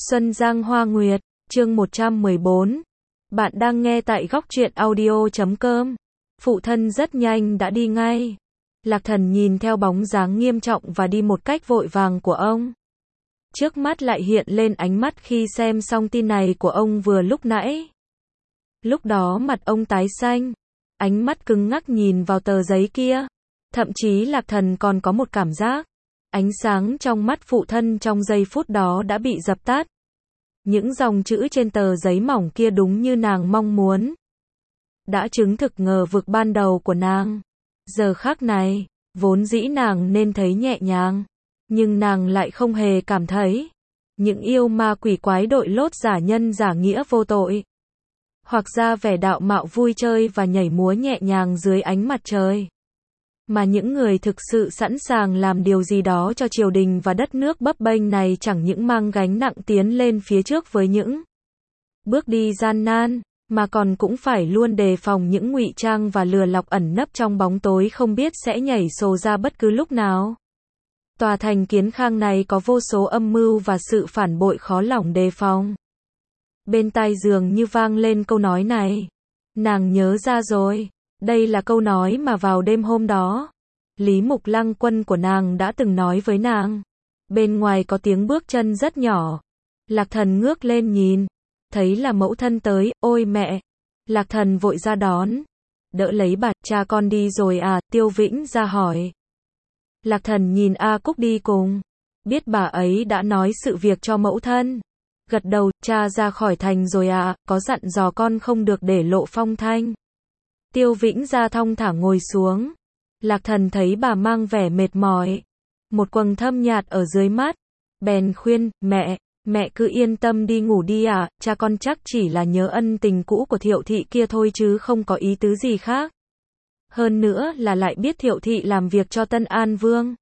Xuân Giang Hoa Nguyệt, chương 114. Bạn đang nghe tại góc truyện audio.com. Phụ thân rất nhanh đã đi ngay. Lạc Thần nhìn theo bóng dáng nghiêm trọng và đi một cách vội vàng của ông. Trước mắt lại hiện lên ánh mắt khi xem xong tin này của ông vừa lúc nãy. Lúc đó mặt ông tái xanh, ánh mắt cứng ngắc nhìn vào tờ giấy kia. Thậm chí Lạc Thần còn có một cảm giác, ánh sáng trong mắt phụ thân trong giây phút đó đã bị dập tắt. Những dòng chữ trên tờ giấy mỏng kia đúng như nàng mong muốn. Đã chứng thực ngờ vực ban đầu của nàng. Giờ khắc này, vốn dĩ nàng nên thấy nhẹ nhàng, nhưng nàng lại không hề cảm thấy. Những yêu ma quỷ quái đội lốt giả nhân giả nghĩa vô tội, hoặc ra vẻ đạo mạo vui chơi và nhảy múa nhẹ nhàng dưới ánh mặt trời. Mà những người thực sự sẵn sàng làm điều gì đó cho triều đình và đất nước bấp bênh này chẳng những mang gánh nặng tiến lên phía trước với những bước đi gian nan, mà còn cũng phải luôn đề phòng những ngụy trang và lừa lọc ẩn nấp trong bóng tối không biết sẽ nhảy sổ ra bất cứ lúc nào. Tòa thành Kiến Khang này có vô số âm mưu và sự phản bội khó lòng đề phòng. Bên tai dường như vang lên câu nói này. Nàng nhớ ra rồi. Đây là câu nói mà vào đêm hôm đó, Lý Mục Lăng quân của nàng đã từng nói với nàng. Bên ngoài có tiếng bước chân rất nhỏ. Lạc Thần ngước lên nhìn, thấy là mẫu thân tới. Ôi mẹ! Lạc Thần vội ra đón, đỡ lấy bà. Cha con đi rồi à? Tiêu Vĩnh ra hỏi. Lạc Thần nhìn A Cúc đi cùng, biết bà ấy đã nói sự việc cho mẫu thân. Gật đầu. Cha ra khỏi thành rồi à? Có dặn dò con không được để lộ phong thanh. Tiêu Vĩnh ra thong thả ngồi xuống. Lạc Thần thấy bà mang vẻ mệt mỏi, một quầng thâm nhạt ở dưới mắt, bèn khuyên. Mẹ cứ yên tâm đi ngủ đi à, cha con chắc chỉ là nhớ ân tình cũ của Thiệu thị kia thôi chứ không có ý tứ gì khác. Hơn nữa là lại biết Thiệu thị làm việc cho Tân An Vương.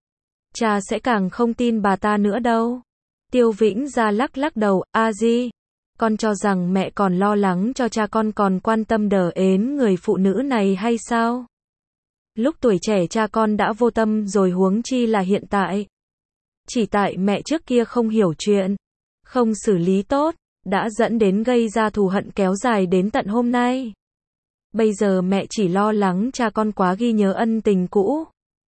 Cha sẽ càng không tin bà ta nữa đâu. Tiêu Vĩnh ra lắc đầu. A Di, con cho rằng mẹ còn lo lắng cho cha con còn quan tâm đờ ến người phụ nữ này hay sao? Lúc tuổi trẻ cha con đã vô tâm rồi huống chi là hiện tại. Chỉ tại mẹ trước kia không hiểu chuyện, không xử lý tốt, đã dẫn đến gây ra thù hận kéo dài đến tận hôm nay. Bây giờ mẹ chỉ lo lắng cha con quá ghi nhớ ân tình cũ.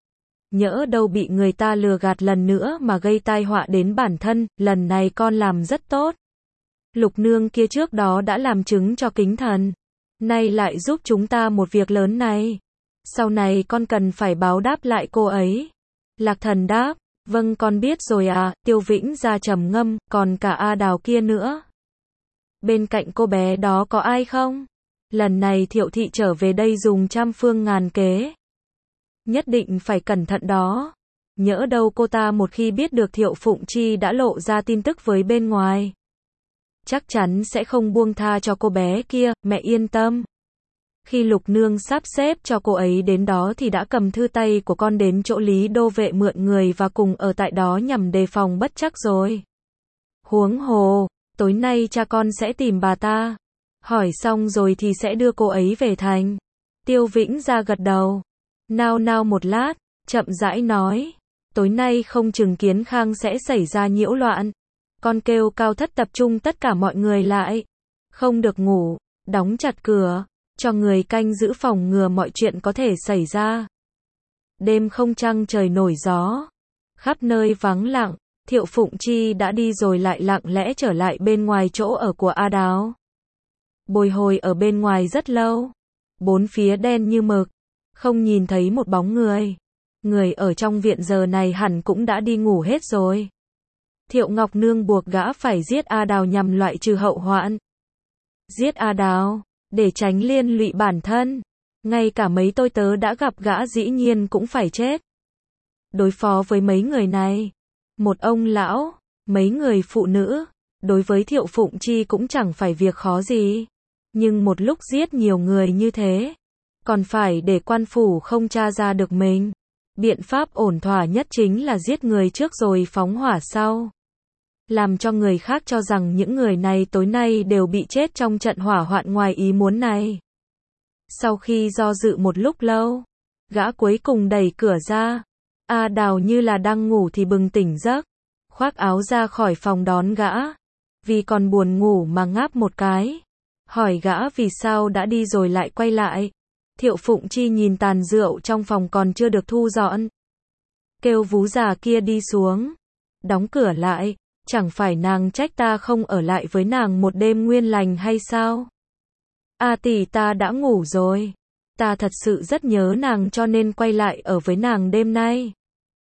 Nhỡ đâu bị người ta lừa gạt lần nữa mà gây tai họa đến bản thân. Lần này con làm rất tốt. Lục nương kia trước đó đã làm chứng cho kính thần, nay lại giúp chúng ta một việc lớn này. Sau này con cần phải báo đáp lại cô ấy. Lạc Thần đáp. Vâng con biết rồi à. Tiêu Vĩnh ra trầm ngâm. Còn cả A Đào kia nữa. Bên cạnh cô bé đó có ai không? Lần này Thiệu thị trở về đây dùng trăm phương ngàn kế. Nhất định phải cẩn thận đó. Nhỡ đâu cô ta một khi biết được Thiệu Phụng Chi đã lộ ra tin tức với bên ngoài, chắc chắn sẽ không buông tha cho cô bé kia. Mẹ yên tâm. Khi Lục nương sắp xếp cho cô ấy đến đó thì đã cầm thư tay của con đến chỗ Lý Đô Vệ mượn người và cùng ở tại đó nhằm đề phòng bất trắc rồi. Huống hồ, tối nay cha con sẽ tìm bà ta. Hỏi xong rồi thì sẽ đưa cô ấy về thành. Tiêu Vĩnh ra gật đầu. Nao một lát, chậm rãi nói. Tối nay không chừng Kiến Khang sẽ xảy ra nhiễu loạn. Con kêu Cao Thất tập trung tất cả mọi người lại. Không được ngủ, đóng chặt cửa, cho người canh giữ phòng ngừa mọi chuyện có thể xảy ra. Đêm không trăng trời nổi gió, khắp nơi vắng lặng. Thiệu Phụng Chi đã đi rồi lại lặng lẽ trở lại bên ngoài chỗ ở của A Đào. Bồi hồi ở bên ngoài rất lâu. Bốn phía đen như mực, không nhìn thấy một bóng người. Người ở trong viện giờ này hẳn cũng đã đi ngủ hết rồi. Thiệu Ngọc Nương buộc gã phải giết A Đào nhằm loại trừ hậu hoạn. Giết A Đào để tránh liên lụy bản thân. Ngay cả mấy tôi tớ đã gặp gã dĩ nhiên cũng phải chết. Đối phó với mấy người này, một ông lão, mấy người phụ nữ, đối với Thiệu Phụng Chi cũng chẳng phải việc khó gì. Nhưng một lúc giết nhiều người như thế, còn phải để quan phủ không tra ra được mình. Biện pháp ổn thỏa nhất chính là giết người trước rồi phóng hỏa sau. Làm cho người khác cho rằng những người này tối nay đều bị chết trong trận hỏa hoạn ngoài ý muốn này. Sau khi do dự một lúc lâu, gã cuối cùng đẩy cửa ra. A Đào như là đang ngủ thì bừng tỉnh giấc, khoác áo ra khỏi phòng đón gã. vì còn buồn ngủ mà ngáp một cái. Hỏi gã vì sao đã đi rồi lại quay lại. Thiệu Phụng Chi nhìn tàn rượu trong phòng còn chưa được thu dọn. Kêu vú già kia đi xuống. Đóng cửa lại. Chẳng phải nàng trách ta không ở lại với nàng một đêm nguyên lành hay sao? A tỷ ta đã ngủ rồi. Ta thật sự rất nhớ nàng cho nên quay lại ở với nàng đêm nay.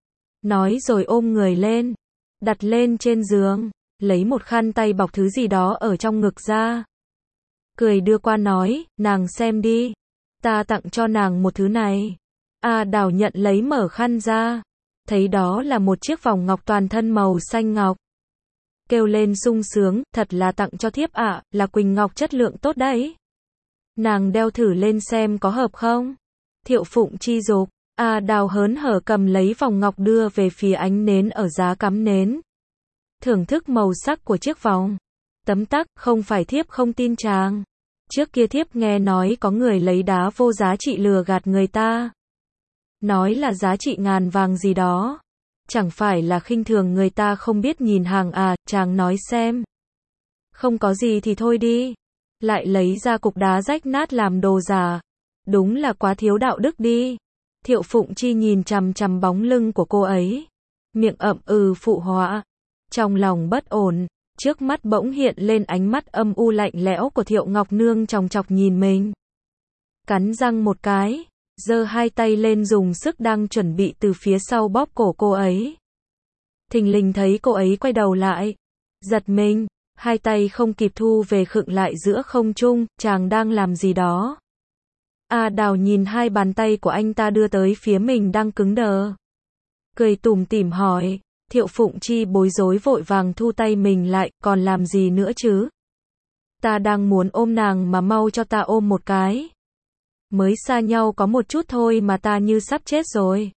Nói rồi ôm người lên. Đặt lên trên giường. Lấy một khăn tay bọc thứ gì đó ở trong ngực ra. Cười đưa qua nói, nàng xem đi. Ta tặng cho nàng một thứ này. A Đào nhận lấy mở khăn ra. Thấy đó là một chiếc vòng ngọc toàn thân màu xanh ngọc. Kêu lên sung sướng, thật là tặng cho thiếp ạ, là quỳnh ngọc chất lượng tốt đấy. Nàng đeo thử lên xem có hợp không? Thiệu Phụng Chi dục. A Đào hớn hở cầm lấy vòng ngọc đưa về phía ánh nến ở giá cắm nến. Thưởng thức màu sắc của chiếc vòng. Tấm tắc, không phải thiếp không tin chàng. Trước kia thiếp nghe nói có người lấy đá vô giá trị lừa gạt người ta. Nói là giá trị ngàn vàng gì đó. Chẳng phải là khinh thường người ta không biết nhìn hàng à, chàng nói xem. Không có gì thì thôi đi. Lại lấy ra cục đá rách nát làm đồ giả. Đúng là quá thiếu đạo đức đi. Thiệu Phụng Chi nhìn chằm chằm bóng lưng của cô ấy. Miệng ậm ừ phụ họa. Trong lòng bất ổn. Trước mắt bỗng hiện lên ánh mắt âm u lạnh lẽo của Thiệu Ngọc Nương chòng chọc nhìn mình. Cắn răng một cái. Giơ hai tay lên dùng sức đang chuẩn bị từ phía sau bóp cổ cô ấy. Thình lình thấy cô ấy quay đầu lại. Giật mình. Hai tay không kịp thu về khựng lại giữa không trung. Chàng đang làm gì đó? A Đào nhìn hai bàn tay của anh ta đưa tới phía mình đang cứng đờ. Cười tủm tỉm hỏi. Thiệu Phụng Chi bối rối vội vàng thu tay mình lại, còn làm gì nữa chứ? Ta đang muốn ôm nàng mà mau cho ta ôm một cái. Mới xa nhau có một chút thôi mà ta như sắp chết rồi.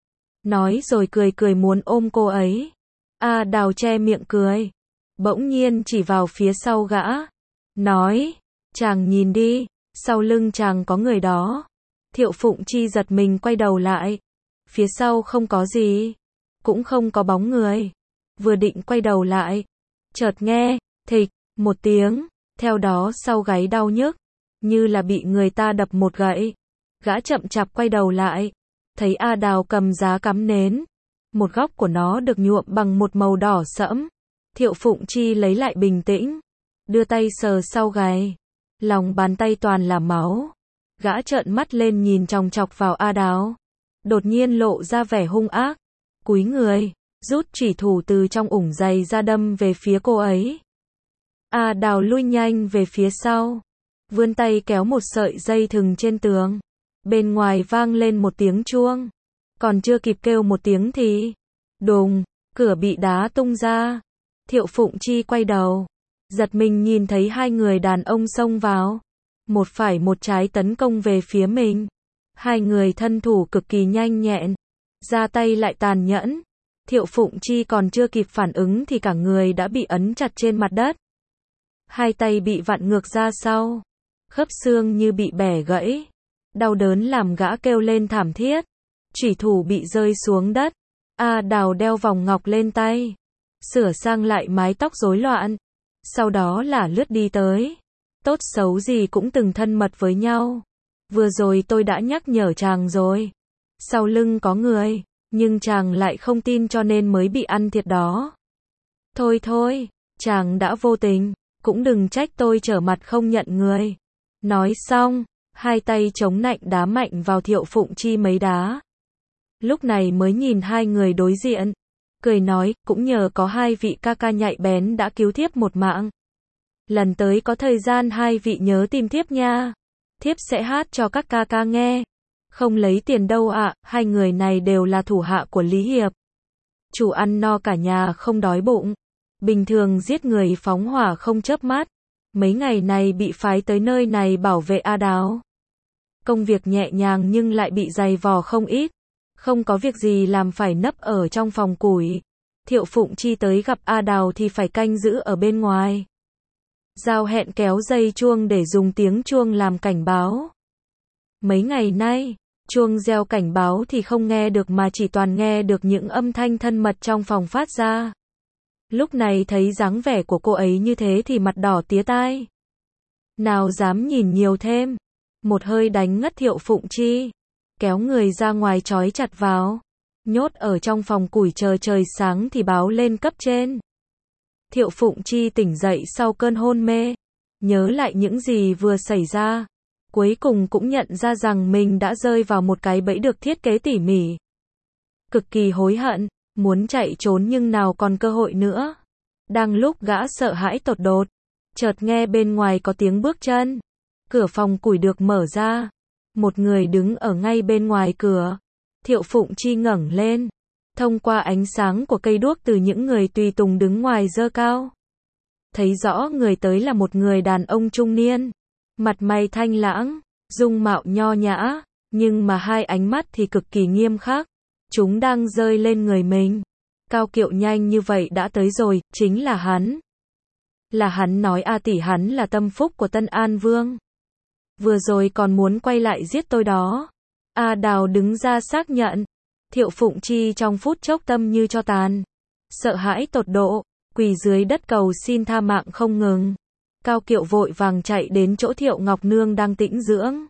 Nói rồi cười cười muốn ôm cô ấy. A Đào che miệng cười. Bỗng nhiên chỉ vào phía sau gã. Nói, chàng nhìn đi, sau lưng chàng có người đó. Thiệu Phụng Chi giật mình quay đầu lại. Phía sau không có gì. Cũng không có bóng người. Vừa định quay đầu lại. Chợt nghe, thịch, một tiếng. Theo đó sau gáy đau nhức. Như là bị người ta đập một gậy. Gã chậm chạp quay đầu lại. Thấy A Đào cầm giá cắm nến. Một góc của nó được nhuộm bằng một màu đỏ sẫm. Thiệu Phụng Chi lấy lại bình tĩnh. Đưa tay sờ sau gáy. Lòng bàn tay toàn là máu. Gã trợn mắt lên nhìn chòng chọc vào A Đào. Đột nhiên lộ ra vẻ hung ác. Cúi người. Rút chủy thủ từ trong ủng giày ra đâm về phía cô ấy. A Đào lui nhanh về phía sau. Vươn tay kéo một sợi dây thừng trên tường. Bên ngoài vang lên một tiếng chuông. Còn chưa kịp kêu một tiếng thì đùng, cửa bị đá tung ra. Thiệu Phụng Chi quay đầu. Giật mình nhìn thấy hai người đàn ông xông vào. Một phải một trái tấn công về phía mình. Hai người thân thủ cực kỳ nhanh nhẹn. Ra tay lại tàn nhẫn. Thiệu Phụng Chi còn chưa kịp phản ứng thì cả người đã bị ấn chặt trên mặt đất. Hai tay bị vặn ngược ra sau. Khớp xương như bị bẻ gãy. Đau đớn làm gã kêu lên thảm thiết. Chủy thủ bị rơi xuống đất. A Đào đeo vòng ngọc lên tay. Sửa sang lại mái tóc rối loạn. Sau đó là lướt đi tới. Tốt xấu gì cũng từng thân mật với nhau. Vừa rồi tôi đã nhắc nhở chàng rồi. Sau lưng có người. Nhưng chàng lại không tin cho nên mới bị ăn thiệt đó. Thôi thôi, chàng đã vô tình. Cũng đừng trách tôi trở mặt không nhận người. Nói xong, hai tay chống nạnh đá mạnh vào Thiệu Phụng Chi mấy đá. Lúc này mới nhìn hai người đối diện. Cười nói, cũng nhờ có hai vị ca ca nhạy bén đã cứu thiếp một mạng. Lần tới có thời gian hai vị nhớ tìm thiếp nha. Thiếp sẽ hát cho các ca ca nghe. Không lấy tiền đâu ạ, hai người này đều là thủ hạ của Lý Hiệp. Chủ ăn no cả nhà không đói bụng. Bình thường giết người phóng hỏa không chớp mắt. Mấy ngày này bị phái tới nơi này bảo vệ A Đào. Công việc nhẹ nhàng nhưng lại bị dày vò không ít. Không có việc gì làm phải nấp ở trong phòng củi. Thiệu Phụng Chi tới gặp A Đào thì phải canh giữ ở bên ngoài. Giao hẹn kéo dây chuông để dùng tiếng chuông làm cảnh báo. Mấy ngày nay, chuông reo cảnh báo thì không nghe được mà chỉ toàn nghe được những âm thanh thân mật trong phòng phát ra. Lúc này thấy dáng vẻ của cô ấy như thế thì mặt đỏ tía tai. Nào dám nhìn nhiều thêm. Một hơi đánh ngất Thiệu Phụng Chi. Kéo người ra ngoài trói chặt vào. Nhốt ở trong phòng củi chờ trời sáng thì báo lên cấp trên. Thiệu Phụng Chi tỉnh dậy sau cơn hôn mê. Nhớ lại những gì vừa xảy ra. Cuối cùng cũng nhận ra rằng mình đã rơi vào một cái bẫy được thiết kế tỉ mỉ. Cực kỳ hối hận, muốn chạy trốn nhưng nào còn cơ hội nữa. Đang lúc gã sợ hãi tột đột, chợt nghe bên ngoài có tiếng bước chân. Cửa phòng củi được mở ra. Một người đứng ở ngay bên ngoài cửa. Thiệu Phụng Chi ngẩng lên. Thông qua ánh sáng của cây đuốc từ những người tùy tùng đứng ngoài giơ cao. Thấy rõ người tới là một người đàn ông trung niên. Mặt mày thanh lãng, dung mạo nho nhã, nhưng mà hai ánh mắt thì cực kỳ nghiêm khắc. Chúng đang rơi lên người mình. Cao Kiệu nhanh như vậy đã tới rồi, chính là hắn. Là hắn nói A tỷ hắn là tâm phúc của Tân An Vương. Vừa rồi còn muốn quay lại giết tôi đó. A Đào đứng ra xác nhận. Thiệu Phụng Chi trong phút chốc tâm như cho tàn. Sợ hãi tột độ, quỳ dưới đất cầu xin tha mạng không ngừng. Cao Kiệu vội vàng chạy đến chỗ Thiệu Ngọc Nương đang tĩnh dưỡng.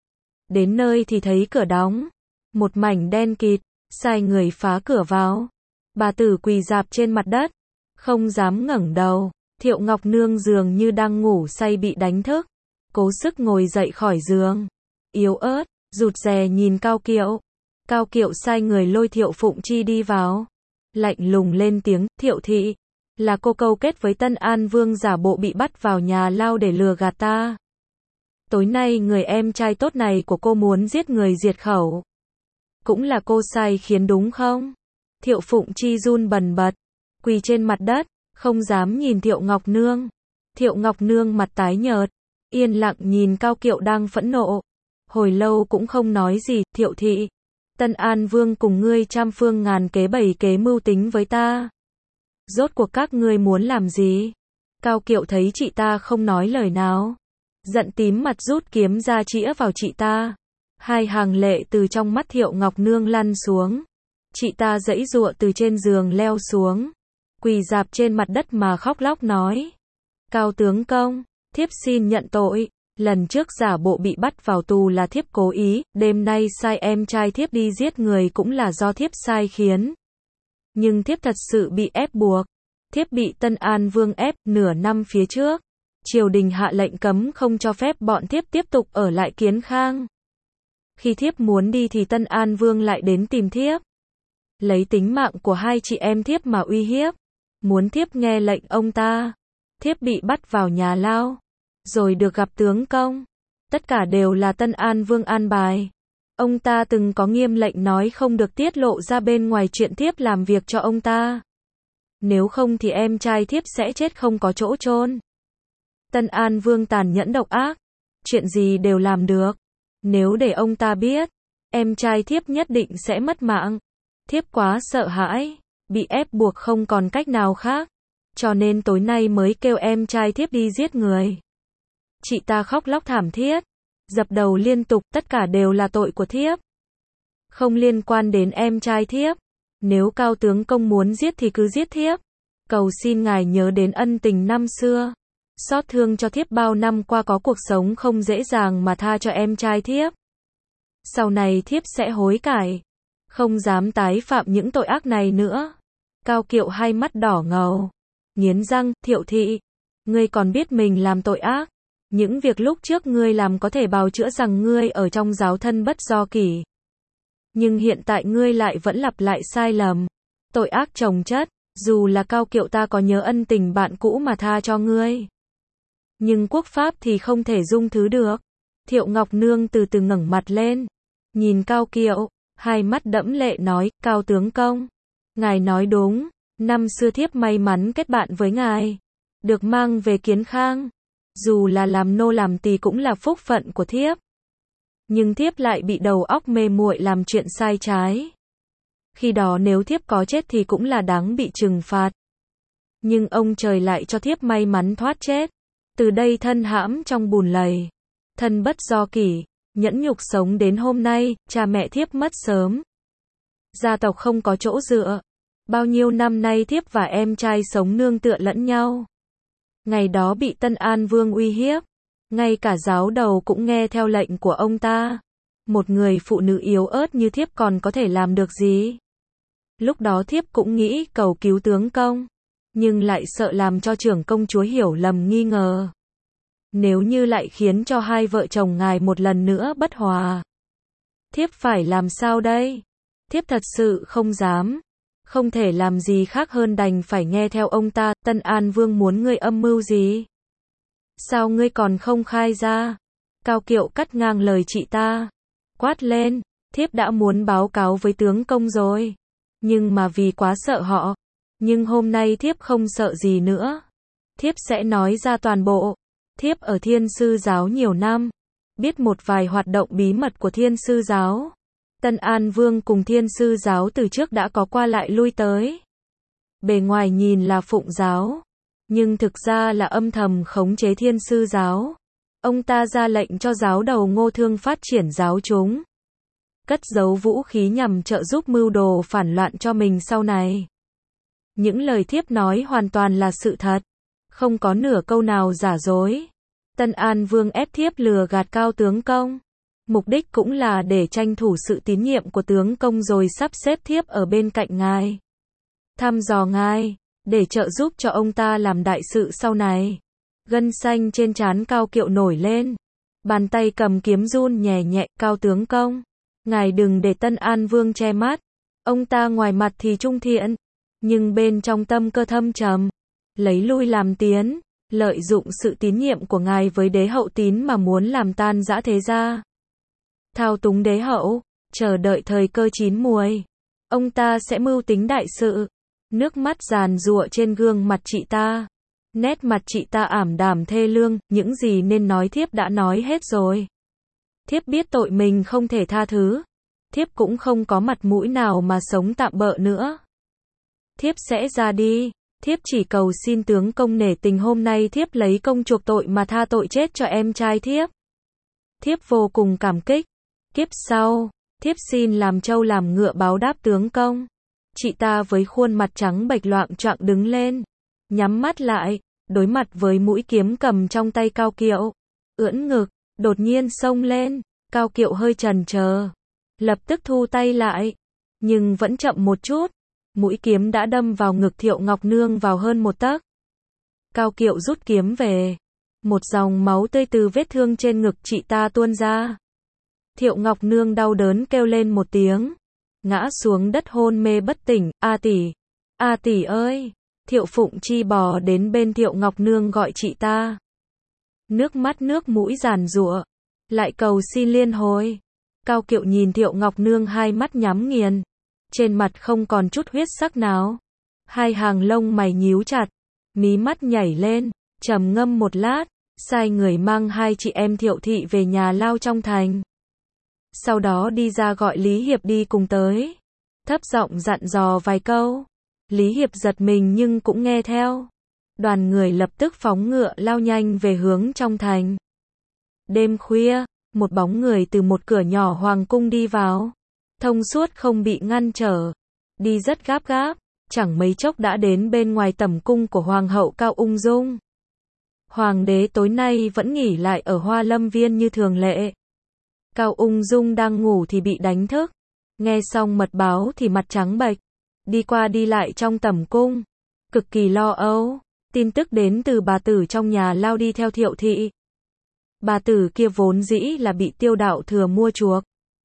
Đến nơi thì thấy cửa đóng. Một mảnh đen kịt, sai người phá cửa vào. Bà tử quỳ rạp trên mặt đất, không dám ngẩng đầu. Thiệu Ngọc Nương dường như đang ngủ say bị đánh thức. Cố sức ngồi dậy khỏi giường. Yếu ớt, rụt rè nhìn Cao Kiệu. Cao Kiệu sai người lôi Thiệu Phụng Chi đi vào. Lạnh lùng lên tiếng, Thiệu thị. Là cô câu kết với Tân An Vương giả bộ bị bắt vào nhà lao để lừa gạt ta. Tối nay người em trai tốt này của cô muốn giết người diệt khẩu. Cũng là cô sai khiến đúng không? Thiệu Phụng Chi run bần bật. Quỳ trên mặt đất, không dám nhìn Thiệu Ngọc Nương. Thiệu Ngọc Nương mặt tái nhợt. Yên lặng nhìn Cao Kiệu đang phẫn nộ. Hồi lâu cũng không nói gì, Thiệu thị. Tân An Vương cùng ngươi trăm phương ngàn kế bày kế mưu tính với ta. Rốt cuộc các ngươi muốn làm gì? Cao Kiệu thấy chị ta không nói lời nào. Giận tím mặt rút kiếm ra chĩa vào chị ta. Hai hàng lệ từ trong mắt Thiệu Ngọc Nương lăn xuống. Chị ta giãy giụa từ trên giường leo xuống. Quỳ rạp trên mặt đất mà khóc lóc nói. Cao tướng công, thiếp xin nhận tội. Lần trước giả bộ bị bắt vào tù là thiếp cố ý. Đêm nay sai em trai thiếp đi giết người cũng là do thiếp sai khiến. Nhưng thiếp thật sự bị ép buộc. Thiếp bị Tân An Vương ép. Nửa năm phía trước, triều đình hạ lệnh cấm không cho phép bọn thiếp tiếp tục ở lại Kiến Khang. Khi thiếp muốn đi thì Tân An Vương lại đến tìm thiếp. Lấy tính mạng của hai chị em thiếp mà uy hiếp. Muốn thiếp nghe lệnh ông ta. Thiếp bị bắt vào nhà lao. Rồi được gặp tướng công. Tất cả đều là Tân An Vương an bài. Ông ta từng có nghiêm lệnh nói không được tiết lộ ra bên ngoài chuyện thiếp làm việc cho ông ta. Nếu không thì em trai thiếp sẽ chết không có chỗ chôn. Tân An Vương tàn nhẫn độc ác. Chuyện gì đều làm được. Nếu để ông ta biết, em trai thiếp nhất định sẽ mất mạng. Thiếp quá sợ hãi, bị ép buộc không còn cách nào khác. Cho nên tối nay mới kêu em trai thiếp đi giết người. Chị ta khóc lóc thảm thiết, dập đầu liên tục, tất cả đều là tội của thiếp. Không liên quan đến em trai thiếp. Nếu Cao tướng công muốn giết thì cứ giết thiếp. Cầu xin ngài nhớ đến ân tình năm xưa. Xót thương cho thiếp bao năm qua có cuộc sống không dễ dàng mà tha cho em trai thiếp. Sau này thiếp sẽ hối cải. Không dám tái phạm những tội ác này nữa. Cao Kiệu hai mắt đỏ ngầu. Nghiến răng, Thiệu thị. Ngươi còn biết mình làm tội ác. Những việc lúc trước ngươi làm có thể bào chữa rằng ngươi ở trong giáo thân bất do kỷ. Nhưng hiện tại ngươi lại vẫn lặp lại sai lầm. Tội ác chồng chất. Dù là Cao Kiệu ta có nhớ ân tình bạn cũ mà tha cho ngươi. Nhưng quốc pháp thì không thể dung thứ được. Thiệu Ngọc Nương từ từ ngẩng mặt lên. Nhìn Cao Kiệu, hai mắt đẫm lệ nói, Cao tướng công. Ngài nói đúng, năm xưa thiếp may mắn kết bạn với ngài. Được mang về Kiến Khang. Dù là làm nô làm tỳ cũng là phúc phận của thiếp. Nhưng thiếp lại bị đầu óc mê muội làm chuyện sai trái. Khi đó nếu thiếp có chết thì cũng là đáng bị trừng phạt. Nhưng ông trời lại cho thiếp may mắn thoát chết. Từ đây thân hãm trong bùn lầy. Thân bất do kỷ, nhẫn nhục sống đến hôm nay, cha mẹ thiếp mất sớm. Gia tộc không có chỗ dựa. Bao nhiêu năm nay thiếp và em trai sống nương tựa lẫn nhau. Ngày đó bị Tân An Vương uy hiếp, ngay cả giáo đầu cũng nghe theo lệnh của ông ta. Một người phụ nữ yếu ớt như thiếp còn có thể làm được gì? Lúc đó thiếp cũng nghĩ cầu cứu tướng công, nhưng lại sợ làm cho trưởng công chúa hiểu lầm nghi ngờ. Nếu như lại khiến cho hai vợ chồng ngài một lần nữa bất hòa, thiếp phải làm sao đây? Thiếp thật sự không dám, không thể làm gì khác hơn đành phải nghe theo ông ta. Tân An Vương muốn ngươi âm mưu gì? Sao ngươi còn không khai ra? Cao Kiệu cắt ngang lời chị ta, quát lên, thiếp đã muốn báo cáo với tướng công rồi, nhưng mà vì quá sợ họ. Nhưng hôm nay thiếp không sợ gì nữa. Thiếp sẽ nói ra toàn bộ. Thiếp ở Thiên Sư Giáo nhiều năm, biết một vài hoạt động bí mật của Thiên Sư Giáo. Tân An Vương cùng Thiên Sư Giáo từ trước đã có qua lại lui tới. Bề ngoài nhìn là phụng giáo, nhưng thực ra là âm thầm khống chế Thiên Sư Giáo. Ông ta ra lệnh cho giáo đầu Ngô Thương phát triển giáo chúng, cất giấu vũ khí nhằm trợ giúp mưu đồ phản loạn cho mình sau này. Những lời thiếp nói hoàn toàn là sự thật, không có nửa câu nào giả dối. Tân An Vương ép thiếp lừa gạt Cao tướng công, mục đích cũng là để tranh thủ sự tín nhiệm của tướng công rồi sắp xếp thiếp ở bên cạnh ngài, thăm dò ngài, để trợ giúp cho ông ta làm đại sự sau này. Gân xanh trên trán Cao Kiệu nổi lên, bàn tay cầm kiếm run nhẹ nhẹ. Cao tướng công, ngài đừng để Tân An Vương che mắt. Ông ta ngoài mặt thì trung thiện, nhưng bên trong tâm cơ thâm trầm, lấy lui làm tiến, lợi dụng sự tín nhiệm của ngài với đế hậu tín mà muốn làm tan rã thế gia, thao túng đế hậu, chờ đợi thời cơ chín muồi, ông ta sẽ mưu tính đại sự. Nước mắt giàn giụa trên gương mặt chị ta, nét mặt chị ta ảm đạm thê lương. Những gì nên nói thiếp đã nói hết rồi. Thiếp biết tội mình không thể tha thứ, thiếp cũng không có mặt mũi nào mà sống tạm bợ nữa. Thiếp sẽ ra đi, thiếp chỉ cầu xin tướng công nể tình hôm nay thiếp lấy công chuộc tội mà tha tội chết cho em trai thiếp. Thiếp vô cùng cảm kích, kiếp sau, thiếp xin làm trâu làm ngựa báo đáp tướng công. Chị ta với khuôn mặt trắng bệch loạng choạng đứng lên, nhắm mắt lại, đối mặt với mũi kiếm cầm trong tay Cao Kiệu, ưỡn ngực, đột nhiên xông lên. Cao Kiệu hơi chần chờ, lập tức thu tay lại, nhưng vẫn chậm một chút. Mũi kiếm đã đâm vào ngực Thiệu Ngọc Nương vào hơn một tấc. Cao Kiệu rút kiếm về, một dòng máu tươi từ vết thương trên ngực chị ta tuôn ra. Thiệu Ngọc Nương đau đớn kêu lên một tiếng, ngã xuống đất hôn mê bất tỉnh. A tỷ ơi! Thiệu Phụng Chi bò đến bên Thiệu Ngọc Nương gọi chị ta. Nước mắt nước mũi giàn giụa, lại cầu xin liên hồi. Cao Kiệu nhìn Thiệu Ngọc Nương hai mắt nhắm nghiền, trên mặt không còn chút huyết sắc nào. Hai hàng lông mày nhíu chặt, mí mắt nhảy lên, trầm ngâm một lát, sai người mang hai chị em Thiệu thị về nhà lao trong thành. Sau đó đi ra gọi Lý Hiệp đi cùng tới, thấp giọng dặn dò vài câu. Lý Hiệp giật mình nhưng cũng nghe theo. Đoàn người lập tức phóng ngựa lao nhanh về hướng trong thành. Đêm khuya, một bóng người từ một cửa nhỏ hoàng cung đi vào, thông suốt không bị ngăn trở, đi rất gấp gáp, chẳng mấy chốc đã đến bên ngoài tẩm cung của hoàng hậu Cao Ung Dung. Hoàng đế tối nay vẫn nghỉ lại ở Hoa Lâm Viên như thường lệ. Cao Ung Dung đang ngủ thì bị đánh thức, nghe xong mật báo thì mặt trắng bệch, đi qua đi lại trong tẩm cung, cực kỳ lo âu. Tin tức đến từ bà tử trong nhà lao đi theo Thiệu thị. Bà tử kia vốn dĩ là bị Tiêu Đạo Thừa mua chuộc,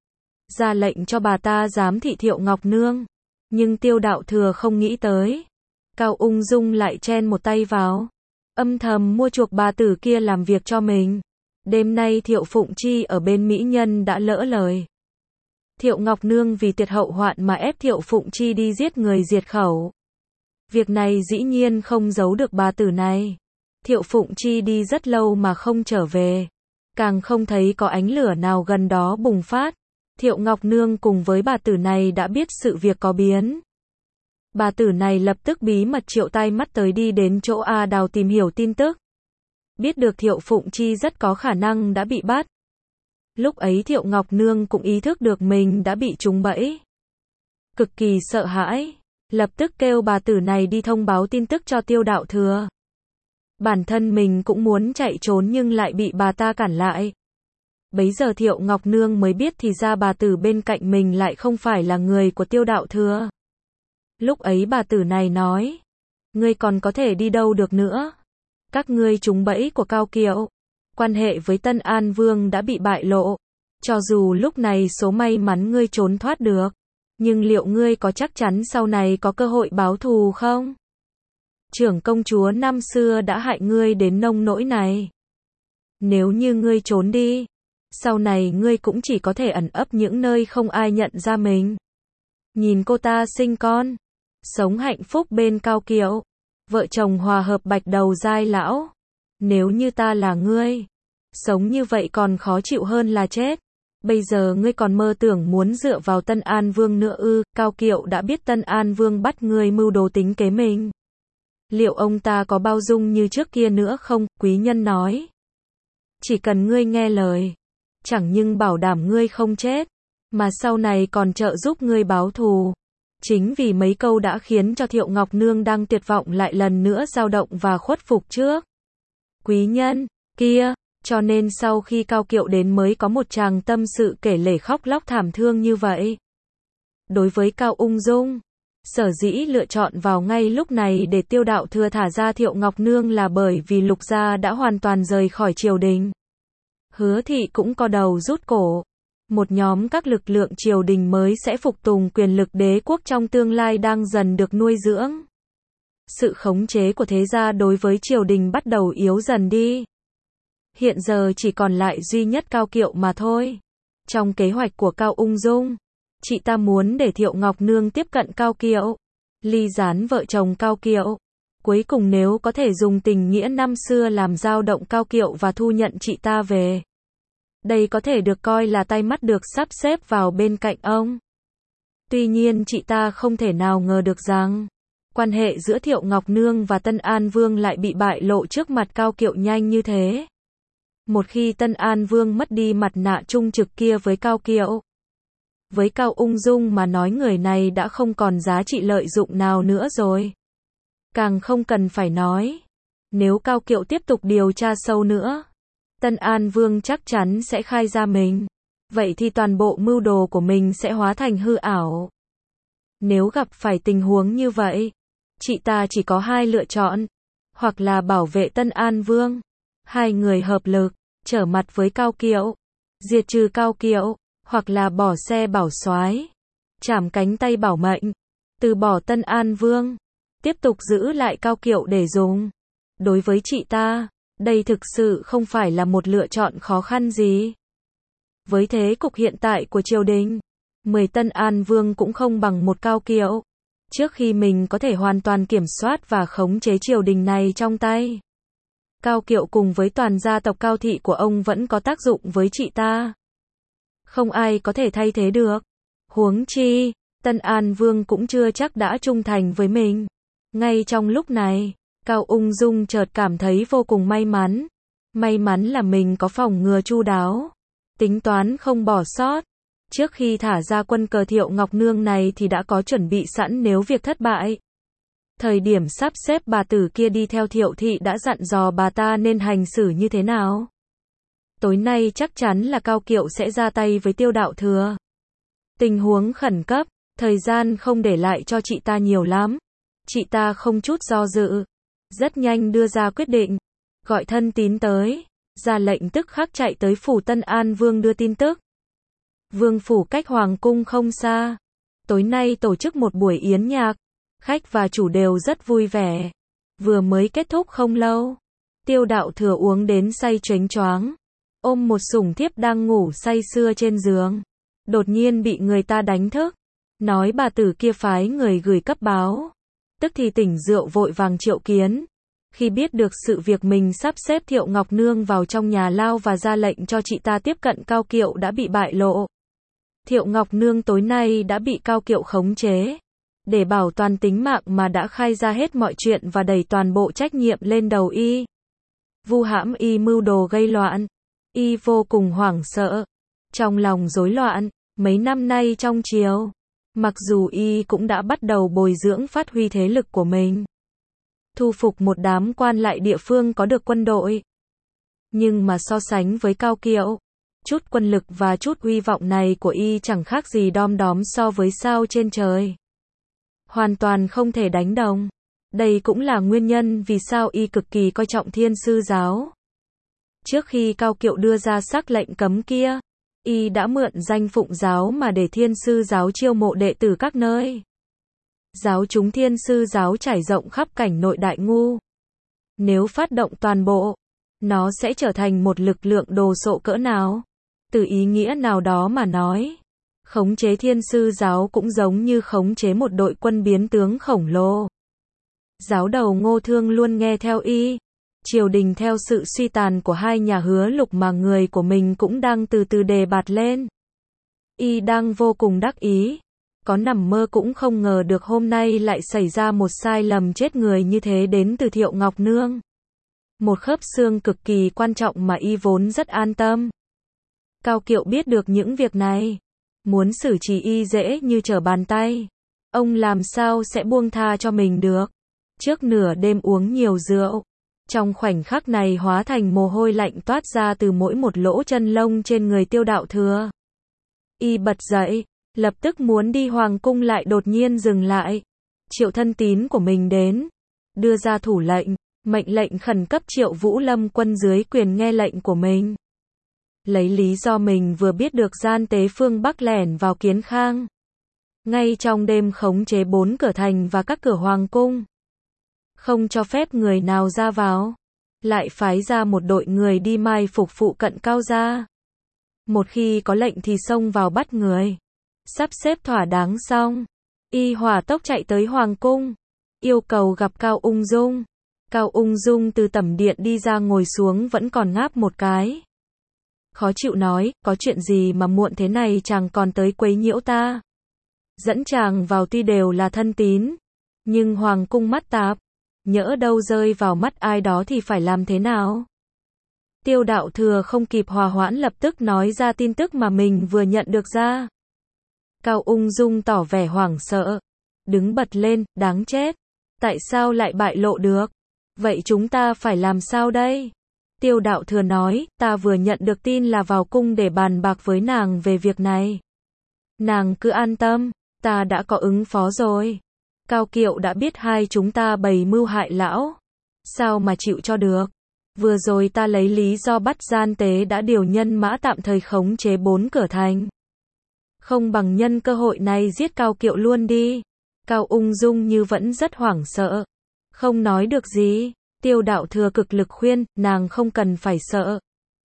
ra lệnh cho bà ta giám thị Thiệu Ngọc Nương, nhưng Tiêu Đạo Thừa không nghĩ tới, Cao Ung Dung lại chen một tay vào, âm thầm mua chuộc bà tử kia làm việc cho mình. Đêm nay Thiệu Phụng Chi ở bên mỹ nhân đã lỡ lời. Thiệu Ngọc Nương vì tiệt hậu hoạn mà ép Thiệu Phụng Chi đi giết người diệt khẩu. Việc này dĩ nhiên không giấu được bà tử này. Thiệu Phụng Chi đi rất lâu mà không trở về, càng không thấy có ánh lửa nào gần đó bùng phát. Thiệu Ngọc Nương cùng với bà tử này đã biết sự việc có biến. Bà tử này lập tức bí mật triệu tai mắt tới đi đến chỗ A Đào tìm hiểu tin tức. Biết được Thiệu Phụng Chi rất có khả năng đã bị bắt. Lúc ấy Thiệu Ngọc Nương cũng ý thức được mình đã bị trúng bẫy. Cực kỳ sợ hãi, lập tức kêu bà tử này đi thông báo tin tức cho Tiêu Đạo Thừa. Bản thân mình cũng muốn chạy trốn nhưng lại bị bà ta cản lại. Bấy giờ Thiệu Ngọc Nương mới biết thì ra bà tử bên cạnh mình lại không phải là người của Tiêu Đạo Thừa. Lúc ấy bà tử này nói, ngươi còn có thể đi đâu được nữa. Các ngươi trúng bẫy của Cao Kiệu. Quan hệ với Tân An Vương đã bị bại lộ. Cho dù lúc này số may mắn ngươi trốn thoát được, nhưng liệu ngươi có chắc chắn sau này có cơ hội báo thù không? Trưởng công chúa năm xưa đã hại ngươi đến nông nỗi này. Nếu như ngươi trốn đi, sau này ngươi cũng chỉ có thể ẩn ấp những nơi không ai nhận ra mình. Nhìn cô ta sinh con, sống hạnh phúc bên Cao Kiệu, vợ chồng hòa hợp bạch đầu giai lão. Nếu như ta là ngươi, sống như vậy còn khó chịu hơn là chết. Bây giờ ngươi còn mơ tưởng muốn dựa vào Tân An Vương nữa ư? Cao Kiệu đã biết Tân An Vương bắt ngươi mưu đồ tính kế mình. Liệu ông ta có bao dung như trước kia nữa không? Quý nhân nói, chỉ cần ngươi nghe lời, chẳng nhưng bảo đảm ngươi không chết, mà sau này còn trợ giúp ngươi báo thù. Chính vì mấy câu đã khiến cho Thiệu Ngọc Nương đang tuyệt vọng lại lần nữa dao động và khuất phục trước quý nhân kia, cho nên sau khi Cao Kiệu đến mới có một tràng tâm sự kể lể khóc lóc thảm thương như vậy. Đối với Cao Ung Dung, sở dĩ lựa chọn vào ngay lúc này để Tiêu Đạo Thừa thả ra Thiệu Ngọc Nương là bởi vì Lục gia đã hoàn toàn rời khỏi triều đình. Hứa Thị cũng co đầu rút cổ. Một nhóm các lực lượng triều đình mới sẽ phục tùng quyền lực đế quốc trong tương lai đang dần được nuôi dưỡng. Sự khống chế của thế gia đối với triều đình bắt đầu yếu dần đi. Hiện giờ chỉ còn lại duy nhất Cao Kiệu mà thôi. Trong kế hoạch của Cao Ung Dung, chị ta muốn để Thiệu Ngọc Nương tiếp cận Cao Kiệu, ly gián vợ chồng Cao Kiệu. Cuối cùng nếu có thể dùng tình nghĩa năm xưa làm dao động Cao Kiệu và thu nhận chị ta về. Đây có thể được coi là tay mắt được sắp xếp vào bên cạnh ông. Tuy nhiên chị ta không thể nào ngờ được rằng, quan hệ giữa Thiệu Ngọc Nương và Tân An Vương lại bị bại lộ trước mặt Cao Kiệu nhanh như thế. Một khi Tân An Vương mất đi mặt nạ trung trực kia với Cao Kiệu, với Cao Ung Dung mà nói người này đã không còn giá trị lợi dụng nào nữa rồi. Càng không cần phải nói, nếu Cao Kiệu tiếp tục điều tra sâu nữa, Tân An Vương chắc chắn sẽ khai ra mình. Vậy thì toàn bộ mưu đồ của mình sẽ hóa thành hư ảo. Nếu gặp phải tình huống như vậy, chị ta chỉ có hai lựa chọn. Hoặc là bảo vệ Tân An Vương. Hai người hợp lực, trở mặt với Cao Kiệu, diệt trừ Cao Kiệu. Hoặc là bỏ xe bảo soái, chảm cánh tay bảo mệnh, từ bỏ Tân An Vương, tiếp tục giữ lại Cao Kiệu để dùng. Đối với chị ta, đây thực sự không phải là một lựa chọn khó khăn gì. Với thế cục hiện tại của triều đình, 10 Tân An Vương cũng không bằng một Cao Kiệu. Trước khi mình có thể hoàn toàn kiểm soát và khống chế triều đình này trong tay, Cao Kiệu cùng với toàn gia tộc Cao Thị của ông vẫn có tác dụng với chị ta. Không ai có thể thay thế được. Huống chi, Tân An Vương cũng chưa chắc đã trung thành với mình. Ngay trong lúc này, Cao Ung Dung chợt cảm thấy vô cùng may mắn. May mắn là mình có phòng ngừa chu đáo, tính toán không bỏ sót. Trước khi thả ra quân cờ Thiệu Ngọc Nương này thì đã có chuẩn bị sẵn nếu việc thất bại. Thời điểm sắp xếp bà tử kia đi theo Thiệu Thị đã dặn dò bà ta nên hành xử như thế nào. Tối nay chắc chắn là Cao Kiệu sẽ ra tay với Tiêu Đạo Thừa. Tình huống khẩn cấp, thời gian không để lại cho chị ta nhiều lắm. Chị ta không chút do dự, rất nhanh đưa ra quyết định, gọi thân tín tới, ra lệnh tức khắc chạy tới phủ Tân An Vương đưa tin tức. Vương phủ cách hoàng cung không xa, tối nay tổ chức một buổi yến nhạc, khách và chủ đều rất vui vẻ. Vừa mới kết thúc không lâu, Tiêu Đạo Thừa uống đến say choáng choáng, ôm một sủng thiếp đang ngủ say sưa trên giường, đột nhiên bị người ta đánh thức, nói bà tử kia phái người gửi cấp báo. Tức thì tỉnh rượu vội vàng triệu kiến. Khi biết được sự việc mình sắp xếp Thiệu Ngọc Nương vào trong nhà lao và ra lệnh cho chị ta tiếp cận Cao Kiệu đã bị bại lộ. Thiệu Ngọc Nương tối nay đã bị Cao Kiệu khống chế. Để bảo toàn tính mạng mà đã khai ra hết mọi chuyện và đẩy toàn bộ trách nhiệm lên đầu y. Vu hãm y mưu đồ gây loạn. Y vô cùng hoảng sợ. Trong lòng rối loạn, mấy năm nay trong triều, Mặc dù y cũng đã bắt đầu bồi dưỡng phát huy thế lực của mình, thu phục một đám quan lại địa phương có được quân đội. Nhưng mà so sánh với Cao Kiệu, chút quân lực và chút uy vọng này của y chẳng khác gì đom đóm so với sao trên trời. Hoàn toàn không thể đánh đồng. Đây cũng là nguyên nhân vì sao y cực kỳ coi trọng Thiên Sư giáo. Trước khi Cao Kiệu đưa ra sắc lệnh cấm kia, y đã mượn danh Phụng giáo mà để Thiên Sư giáo chiêu mộ đệ tử các nơi. Giáo chúng Thiên Sư giáo trải rộng khắp cảnh nội Đại Ngu. Nếu phát động toàn bộ, nó sẽ trở thành một lực lượng đồ sộ cỡ nào. Từ ý nghĩa nào đó mà nói, khống chế Thiên Sư giáo cũng giống như khống chế một đội quân biến tướng khổng lồ. Giáo đầu Ngô Thương luôn nghe theo y. Triều đình theo sự suy tàn của hai nhà Hứa Lục mà người của mình cũng đang từ từ đề bạt lên. Y đang vô cùng đắc ý. Có nằm mơ cũng không ngờ được hôm nay lại xảy ra một sai lầm chết người như thế đến từ Thiệu Ngọc Nương. Một khớp xương cực kỳ quan trọng mà y vốn rất an tâm. Cao Kiệu biết được những việc này, muốn xử trí y dễ như trở bàn tay. Ông làm sao sẽ buông tha cho mình được. Trước nửa đêm uống nhiều rượu, trong khoảnh khắc này hóa thành mồ hôi lạnh toát ra từ mỗi một lỗ chân lông trên người Tiêu Đạo Thừa. Y bật dậy, lập tức muốn đi hoàng cung lại đột nhiên dừng lại. Triệu thân tín của mình đến, đưa ra thủ lệnh, mệnh lệnh khẩn cấp Triệu Vũ Lâm quân dưới quyền nghe lệnh của mình. Lấy lý do mình vừa biết được gian tế phương Bắc lẻn vào Kiến Khang. Ngay trong đêm khống chế 4 cửa thành và các cửa hoàng cung. Không cho phép người nào ra vào. Lại phái ra một đội người đi mai phục phụ cận Cao gia. Một khi có lệnh thì xông vào bắt người. Sắp xếp thỏa đáng xong, y hỏa tốc chạy tới hoàng cung, yêu cầu gặp Cao Ung Dung. Cao Ung Dung từ tẩm điện đi ra ngồi xuống vẫn còn ngáp một cái. Khó chịu nói, có chuyện gì mà muộn thế này chàng còn tới quấy nhiễu ta. Dẫn chàng vào tuy đều là thân tín, nhưng hoàng cung mắt tạp, nhỡ đâu rơi vào mắt ai đó thì phải làm thế nào? Tiêu Đạo Thừa không kịp hòa hoãn lập tức nói ra tin tức mà mình vừa nhận được ra. Cao Ung Dung tỏ vẻ hoảng sợ, đứng bật lên, đáng chết. Tại sao lại bại lộ được? Vậy chúng ta phải làm sao đây? Tiêu Đạo Thừa nói, ta vừa nhận được tin là vào cung để bàn bạc với nàng về việc này. Nàng cứ an tâm, ta đã có ứng phó rồi. Cao Kiệu đã biết hai chúng ta bày mưu hại lão. Sao mà chịu cho được? Vừa rồi ta lấy lý do bắt gian tế đã điều nhân mã tạm thời khống chế 4 cửa thành. Không bằng nhân cơ hội này giết Cao Kiệu luôn đi. Cao Ung Dung như vẫn rất hoảng sợ. Không nói được gì. Tiêu Đạo Thừa cực lực khuyên, nàng không cần phải sợ.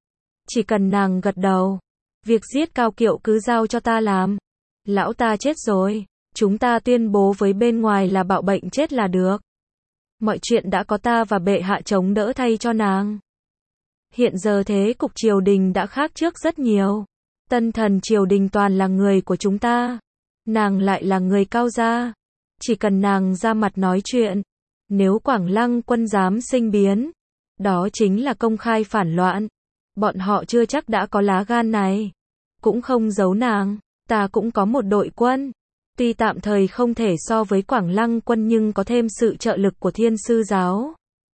Chỉ cần nàng gật đầu. Việc giết Cao Kiệu cứ giao cho ta làm. Lão ta chết rồi. Chúng ta tuyên bố với bên ngoài là bạo bệnh chết là được. Mọi chuyện đã có ta và bệ hạ chống đỡ thay cho nàng. Hiện giờ thế cục triều đình đã khác trước rất nhiều. Tân thần triều đình toàn là người của chúng ta. Nàng lại là người Cao gia. Chỉ cần nàng ra mặt nói chuyện. Nếu Quảng Lăng quân dám sinh biến, đó chính là công khai phản loạn. Bọn họ chưa chắc đã có lá gan này. Cũng không giấu nàng, ta cũng có một đội quân. Tuy tạm thời không thể so với Quảng Lăng quân nhưng có thêm sự trợ lực của Thiên Sư giáo.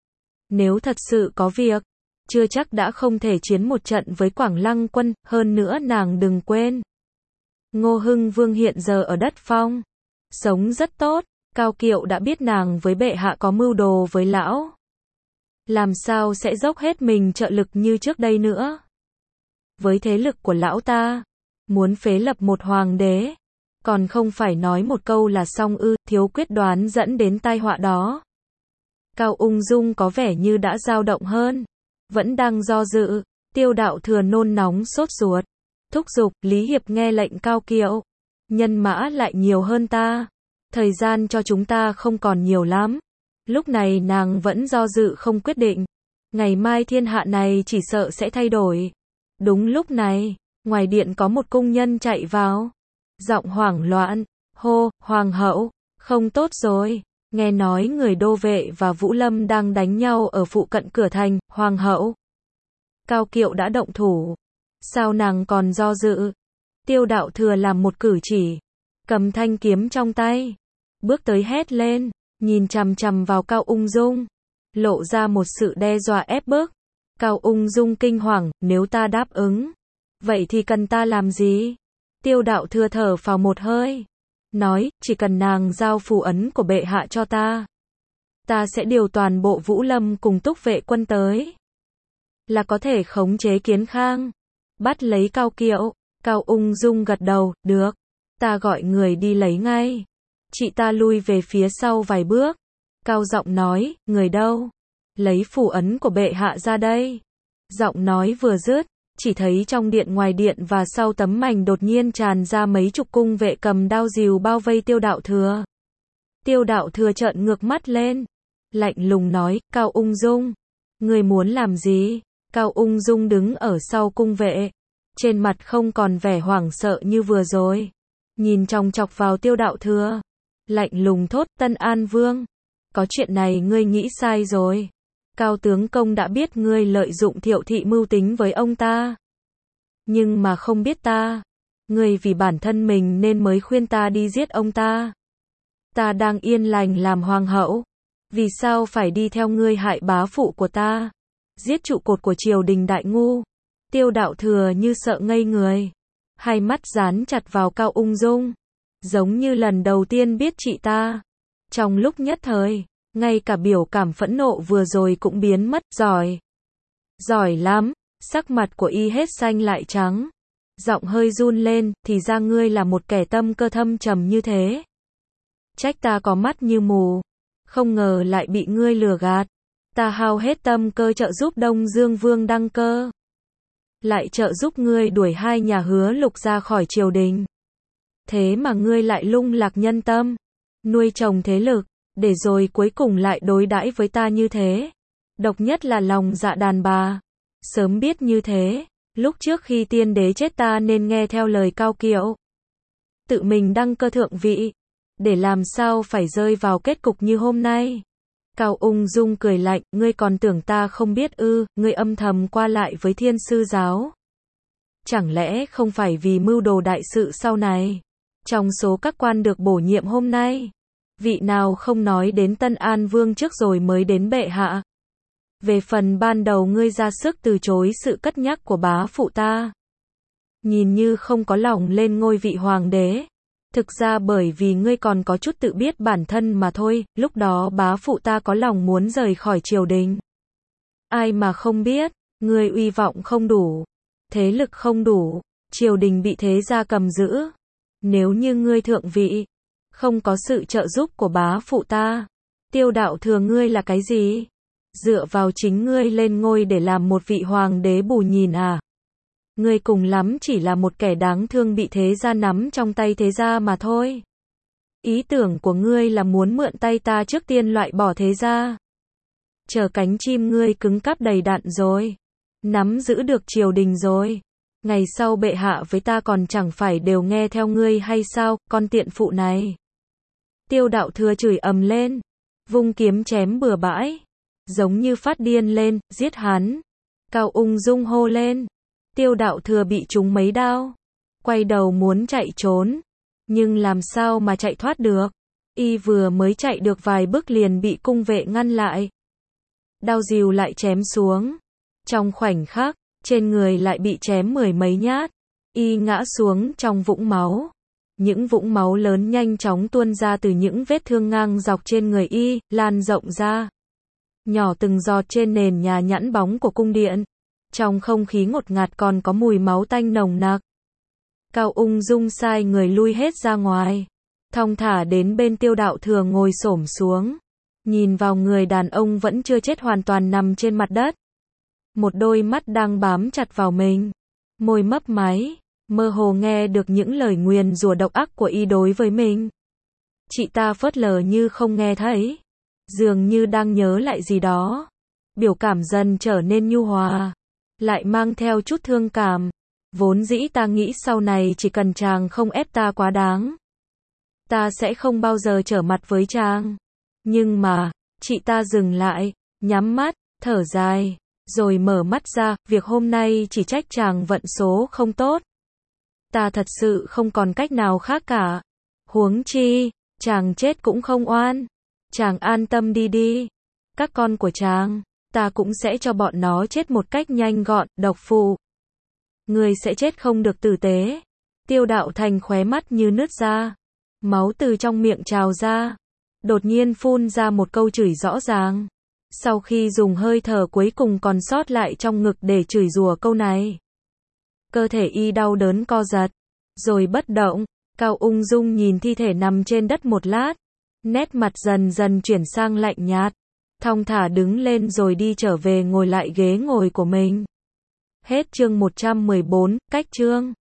Nếu thật sự có việc, chưa chắc đã không thể chiến một trận với Quảng Lăng quân, hơn nữa nàng đừng quên. Ngô Hưng Vương hiện giờ ở đất Phong, sống rất tốt, Cao Kiệu đã biết nàng với bệ hạ có mưu đồ với lão. Làm sao sẽ dốc hết mình trợ lực như trước đây nữa. Với thế lực của lão ta, muốn phế lập một hoàng đế, còn không phải nói một câu là xong ư, thiếu quyết đoán dẫn đến tai họa đó. Cao Ung Dung có vẻ như đã dao động hơn, vẫn đang do dự. Tiêu Đạo Thừa nôn nóng sốt ruột, thúc giục, Lý Hiệp nghe lệnh Cao Kiệu, nhân mã lại nhiều hơn ta, thời gian cho chúng ta không còn nhiều lắm. Lúc này nàng vẫn do dự không quyết định, ngày mai thiên hạ này chỉ sợ sẽ thay đổi. Đúng lúc này, ngoài điện có một cung nhân chạy vào, giọng hoảng loạn, hô, hoàng hậu, không tốt rồi, nghe nói người Đô Vệ và Vũ Lâm đang đánh nhau ở phụ cận cửa thành, hoàng hậu. Cao Kiệu đã động thủ, sao nàng còn do dự? Tiêu Đạo Thừa làm một cử chỉ, cầm thanh kiếm trong tay, bước tới hét lên, nhìn chằm chằm vào Cao Ung Dung, lộ ra một sự đe dọa ép bức. Cao Ung Dung kinh hoàng, nếu ta đáp ứng, vậy thì cần ta làm gì? Tiêu Đạo Thừa thở phào một hơi, nói, chỉ cần nàng giao phù ấn của bệ hạ cho ta sẽ điều toàn bộ Vũ Lâm cùng Túc Vệ quân tới, là có thể khống chế Kiến Khang, bắt lấy Cao Kiệu. Cao Ung Dung gật đầu, được, ta gọi người đi lấy ngay. Chị ta lui về phía sau vài bước, cao giọng nói, người đâu? Lấy phù ấn của bệ hạ ra đây. Giọng nói vừa dứt, chỉ thấy trong điện, ngoài điện và sau tấm mảnh đột nhiên tràn ra mấy chục cung vệ cầm đao rìu bao vây Tiêu Đạo Thừa. Tiêu Đạo Thừa trợn ngược mắt lên, lạnh lùng nói, Cao Ung Dung, ngươi muốn làm gì? Cao Ung Dung đứng ở sau cung vệ, trên mặt không còn vẻ hoảng sợ như vừa rồi, nhìn chòng chọc vào Tiêu Đạo Thừa, lạnh lùng thốt, Tân An Vương, có chuyện này ngươi nghĩ sai rồi. Cao tướng công đã biết ngươi lợi dụng Thiệu thị mưu tính với ông ta, nhưng mà không biết ta, ngươi vì bản thân mình nên mới khuyên ta đi giết ông ta. Ta đang yên lành làm hoàng hậu, vì sao phải đi theo ngươi hại bá phụ của ta, giết trụ cột của triều đình đại ngu? Tiêu Đạo Thừa như sợ ngây người, hai mắt dán chặt vào Cao Ung Dung, giống như lần đầu tiên biết chị ta. Trong lúc nhất thời, ngay cả biểu cảm phẫn nộ vừa rồi cũng biến mất. Giỏi, giỏi lắm. Sắc mặt của y hết xanh lại trắng, giọng hơi run lên, thì ra ngươi là một kẻ tâm cơ thâm trầm như thế. Trách ta có mắt như mù, không ngờ lại bị ngươi lừa gạt. Ta hao hết tâm cơ trợ giúp Đông Dương Vương đăng cơ, lại trợ giúp ngươi đuổi hai nhà Hứa Lục ra khỏi triều đình. Thế mà ngươi lại lung lạc nhân tâm, nuôi trồng thế lực, để rồi cuối cùng lại đối đãi với ta như thế. Độc nhất là lòng dạ đàn bà. Sớm biết như thế, lúc trước khi tiên đế chết ta nên nghe theo lời Cao Kiệu, tự mình đăng cơ thượng vị, để làm sao phải rơi vào kết cục như hôm nay. Cao Ung Dung cười lạnh, ngươi còn tưởng ta không biết ư? Ngươi âm thầm qua lại với Thiên Sư giáo, chẳng lẽ không phải vì mưu đồ đại sự sau này? Trong số các quan được bổ nhiệm hôm nay, vị nào không nói đến Tân An Vương trước rồi mới đến bệ hạ? Về phần ban đầu ngươi ra sức từ chối sự cất nhắc của bá phụ ta, nhìn như không có lòng lên ngôi vị hoàng đế, thực ra bởi vì ngươi còn có chút tự biết bản thân mà thôi. Lúc đó bá phụ ta có lòng muốn rời khỏi triều đình, ai mà không biết, ngươi uy vọng không đủ, thế lực không đủ, triều đình bị thế gia cầm giữ. Nếu như ngươi thượng vị, không có sự trợ giúp của bá phụ ta, Tiêu Đạo Thừa ngươi là cái gì? Dựa vào chính ngươi lên ngôi để làm một vị hoàng đế bù nhìn à? Ngươi cùng lắm chỉ là một kẻ đáng thương bị thế gia nắm trong tay thế gia mà thôi. Ý tưởng của ngươi là muốn mượn tay ta trước tiên loại bỏ thế gia, chờ cánh chim ngươi cứng cáp đầy đặn rồi, nắm giữ được triều đình rồi, ngày sau bệ hạ với ta còn chẳng phải đều nghe theo ngươi hay sao, con tiện phụ này. Tiêu Đạo Thừa chửi ầm lên, vung kiếm chém bừa bãi, giống như phát điên lên, giết hắn. Cao Ung Dung hô lên. Tiêu Đạo Thừa bị trúng mấy đao, quay đầu muốn chạy trốn, nhưng làm sao mà chạy thoát được? Y vừa mới chạy được vài bước liền bị cung vệ ngăn lại. Đao rìu lại chém xuống. Trong khoảnh khắc, trên người lại bị chém mười mấy nhát. Y ngã xuống trong vũng máu. Những vũng máu lớn nhanh chóng tuôn ra từ những vết thương ngang dọc trên người y, lan rộng ra, nhỏ từng giọt trên nền nhà nhẵn bóng của cung điện. Trong không khí ngột ngạt còn có mùi máu tanh nồng nặc. Cao Ung Dung sai người lui hết ra ngoài, thong thả đến bên Tiêu Đạo Thừa ngồi xổm xuống, nhìn vào người đàn ông vẫn chưa chết hoàn toàn nằm trên mặt đất. Một đôi mắt đang bám chặt vào mình, môi mấp máy, mơ hồ nghe được những lời nguyền rủa độc ác của y đối với mình. Chị ta phớt lờ như không nghe thấy, dường như đang nhớ lại gì đó. Biểu cảm dần trở nên nhu hòa, lại mang theo chút thương cảm. Vốn dĩ ta nghĩ sau này chỉ cần chàng không ép ta quá đáng, ta sẽ không bao giờ trở mặt với chàng. Nhưng mà, chị ta dừng lại, nhắm mắt, thở dài, rồi mở mắt ra, việc hôm nay chỉ trách chàng vận số không tốt. Ta thật sự không còn cách nào khác cả. Huống chi, chàng chết cũng không oan. Chàng an tâm đi đi. Các con của chàng, ta cũng sẽ cho bọn nó chết một cách nhanh gọn, độc phụ. Người sẽ chết không được tử tế. Tiêu Đạo Thành khóe mắt như nứt ra. Máu từ trong miệng trào ra. Đột nhiên phun ra một câu chửi rõ ràng. Sau khi dùng hơi thở cuối cùng còn sót lại trong ngực để chửi rủa câu này, cơ thể y đau đớn co giật, rồi bất động. Cao ung dung nhìn thi thể nằm trên đất một lát, nét mặt dần dần chuyển sang lạnh nhạt, thong thả đứng lên rồi đi trở về ngồi lại ghế ngồi của mình. Hết chương 114, cách chương.